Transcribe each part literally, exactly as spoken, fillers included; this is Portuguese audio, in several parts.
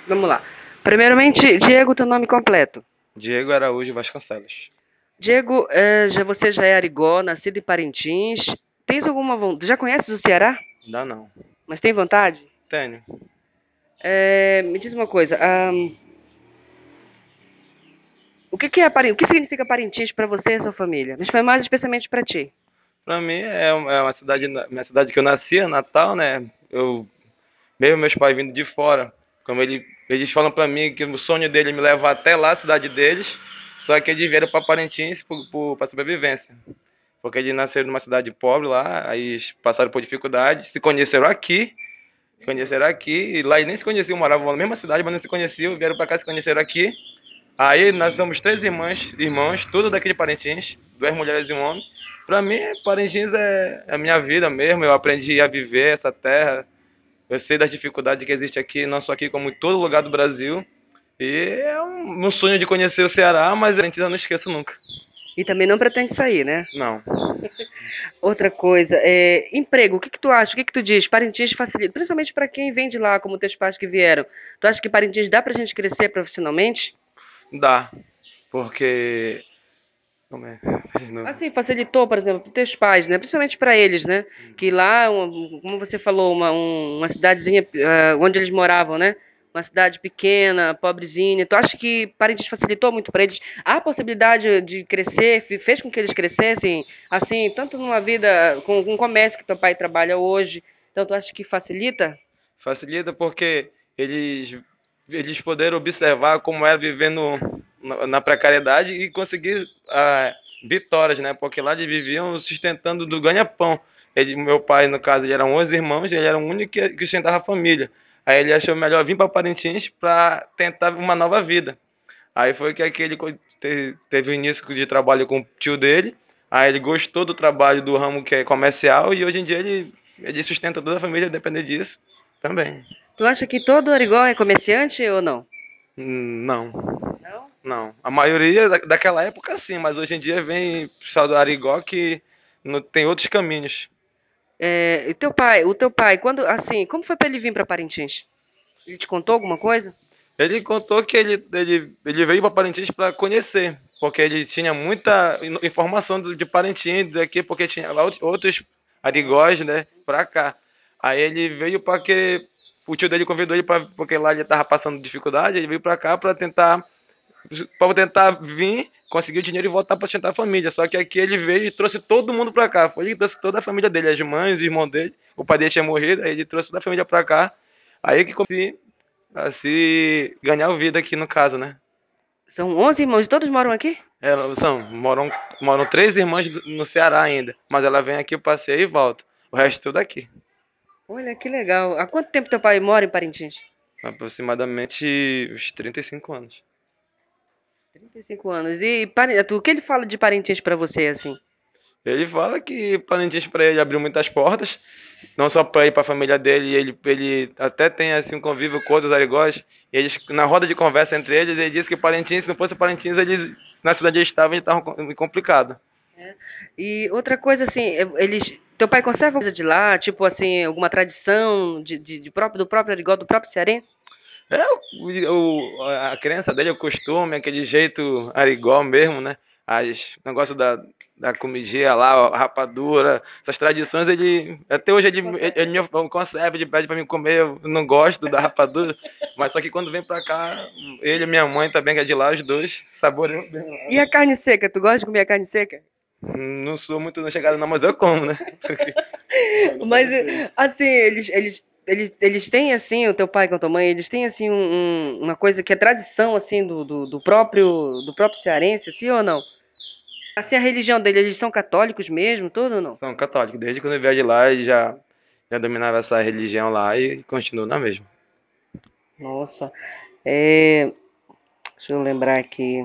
Vamos lá. Primeiramente, Diego, teu nome completo. Diego Araújo Vasconcelos. Diego, eh, já, você já é arigó, nascido em Parintins. Tens alguma vontade? Já conheces o Ceará? Dá não. Mas tem vontade? Tenho. Eh, me diz uma coisa. Ahn, o que, que é Pari- o que significa Parintins para você e sua família? Mas foi mais especialmente para ti. Pra mim é um- é uma cidade, minha cidade que eu nasci, é Natal, né? Eu, mesmo meus pais vindo de fora, como ele, eles falam pra mim que o sonho dele é me levar até lá, a cidade deles, só que eles vieram pra Parintins por, por, pra sobrevivência. Porque eles nasceram numa cidade pobre lá, aí eles passaram por dificuldades, se conheceram aqui, conheceram aqui, e lá eles nem se conheciam, moravam na mesma cidade, mas não se conheciam, vieram pra cá, se conheceram aqui. Aí nós somos três irmãs, irmãos, tudo daqui de Parintins, duas mulheres e um homem. Para mim, Parintins é é a minha vida mesmo. Eu aprendi a viver essa terra. Eu sei das dificuldades que existe aqui, não só aqui, como em todo lugar do Brasil. E é um, um sonho de conhecer o Ceará, mas Parintins eu não esqueço nunca. E também não pretende sair, né? Não, Outra coisa, é, emprego, o que que tu acha? O que que tu diz? Parintins facilita, principalmente para quem vem de lá, como teus pais que vieram. Tu acha que Parintins dá pra gente crescer profissionalmente? dá. Porque. Como é? De novo. Assim, facilitou, por exemplo, para teus pais, né? Principalmente para eles, né? Que lá, um- como você falou, uma, um- uma cidadezinha, ah, onde eles moravam, né? Uma cidade pequena, pobrezinha. Tu acha que Parintins facilitou muito para eles? A possibilidade de crescer, fe- fez com que eles crescessem, assim, tanto numa vida com, com o comércio que teu pai trabalha hoje. Então, tu acha que facilita? Facilita porque eles, eles puderam observar como era viver no, na, na precariedade e conseguir ah, vitórias, né? Porque lá eles viviam sustentando do ganha-pão. Ele, meu pai, no caso, ele eram onze irmãos, ele era o único que, que sustentava a família. Aí ele achou melhor vir para Parintins para tentar uma nova vida. Aí foi que aquele teve o início de trabalho com o tio dele. Aí ele gostou do trabalho do ramo que é comercial e hoje em dia ele, ele sustenta toda a família, depende disso também. Tu acha que todo Arigó é comerciante ou não? Hum, Não, Não? não. A maioria da- daquela época sim, mas hoje em dia vem pessoal do Arigó que não, tem outros caminhos. É, e teu pai, o teu pai, quando, assim, como foi para ele vir para Parintins? Ele te contou alguma coisa? Ele contou que ele, ele, ele veio para Parintins para conhecer, porque ele tinha muita informação de Parintins aqui, porque tinha lá outros arigós, né, para cá. Aí ele veio para que o tio dele convidou ele para porque lá ele estava passando dificuldade, ele veio para cá para tentar para tentar vir, conseguir o dinheiro e voltar para sustentar a família. Só que aqui ele veio e trouxe todo mundo para cá. Foi ele que trouxe toda a família dele, as mães, os irmãos dele. O pai dele tinha morrido, aí ele trouxe toda a família para cá. Aí que comecei a se ganhar a vida aqui no caso, né? São onze irmãos, e todos moram aqui? Elas são, moram, moram três irmãs no Ceará ainda, mas ela vem aqui, passeia e volta. O resto tudo aqui. Olha que legal. Há quanto tempo teu pai mora em Parintins? Aproximadamente uns trinta e cinco anos. Trinta e cinco anos. E Pari- tu- o que ele fala de Parintins pra você, assim? Ele fala que Parintins para ele abriu muitas portas, não só para ele, para a família dele, ele, ele até tem assim um convívio com outros arigós. Eles, na roda de conversa entre eles, ele disse que Parintins, se não fosse Parintins, eles, na cidade eles estavam, eles estavam complicado. E outra coisa, assim, é- eles, teu pai conserva coisa de lá, tipo assim, alguma tradição de, de, de próprio, do próprio Arigó, do próprio cearense? É o, o- a crença dele, o costume, aquele jeito arigó mesmo, né? As negócio da, da comidinha lá, a rapadura, essas tradições, ele. Até hoje ele, ele, ele me conserva, ele pede pra mim comer, eu não gosto da rapadura, mas só que quando vem pra cá, ele e minha mãe também, que é de lá, os dois, saboreiam bem E lá. a carne seca? Tu gosta de comer a carne seca? Não sou muito na chegada, não, mas eu como, né? Porque eu não Mas, pego eh, peixe. assim, eles, eles, eles, eles têm, assim, o teu pai com a tua mãe, eles têm, assim, um- um- uma coisa que é tradição, assim, do, do, do próprio, do próprio cearense, assim, ou não? Assim, a religião deles, eles são católicos mesmo, tudo ou não? São católicos, desde quando eu vier de lá, ele já, já dominava essa religião lá e continua na mesma. Nossa, é, deixa eu lembrar aqui.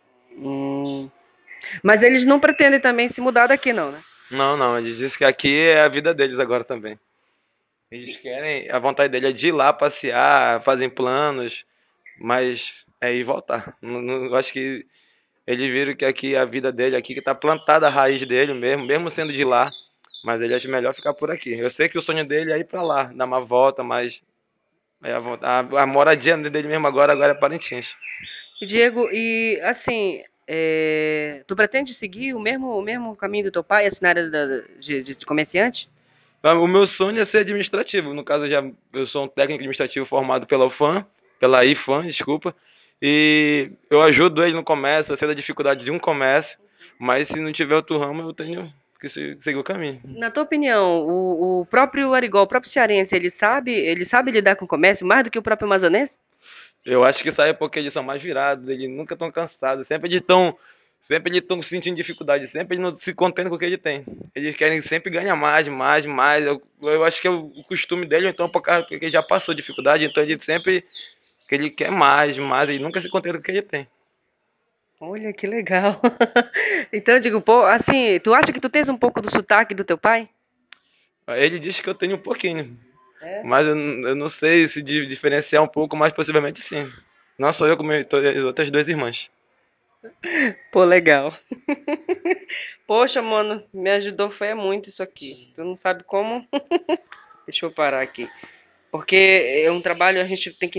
Hum, mas eles não pretendem também se mudar daqui, não, né? Não, não, eles dizem que aqui é a vida deles agora também. Eles querem, a vontade dele é de ir lá passear, fazem planos, mas é ir voltar. Não, não- eu acho que eles viram que aqui é a vida dele, aqui que tá plantada a raiz dele mesmo, mesmo sendo de lá, mas ele acha melhor ficar por aqui. Eu sei que o sonho dele é ir para lá, dar uma volta, mas Aí a, von- a, a moradia dele mesmo agora, agora é Parintins. E, Diego, e assim, é, tu pretende seguir o mesmo, o mesmo caminho do teu pai, assim, na área da- de, de- de comerciante? Ah, o meu sonho é ser administrativo. No caso, eu já, eu sou um técnico administrativo formado pela UFAM, pela IFAM, desculpa. E eu ajudo ele no comércio, eu sei da dificuldade de um comércio, mas se não tiver outro ramo, eu tenho que se- seguir o caminho. Na tua opinião, o, o próprio Arigó, o próprio cearense, ele sabe, ele sabe lidar com o comércio mais do que o próprio amazonense? Eu acho que isso aí é porque eles são mais virados, eles nunca estão cansados, sempre eles estão sempre eles estão sentindo dificuldade, sempre eles não se contendo com o que ele tem. Eles querem sempre ganhar mais, mais, mais. Eu, eu acho que é o, o costume dele, então, por causa porque ele já passou dificuldade, então ele sempre que ele quer mais, mais, ele nunca se contenta com o que ele tem. Olha que legal. Então eu digo, pô, assim, tu acha que tu tens um pouco do sotaque do teu pai? Ele diz que eu tenho um pouquinho, É. mas eu, eu não sei se di- diferenciar um pouco, mas possivelmente sim. Não sou eu como as outras duas irmãs. Pô, legal. Poxa, mano, me ajudou foi muito isso aqui. Tu não sabe como? Deixa eu parar aqui. Porque é um trabalho, a gente tem que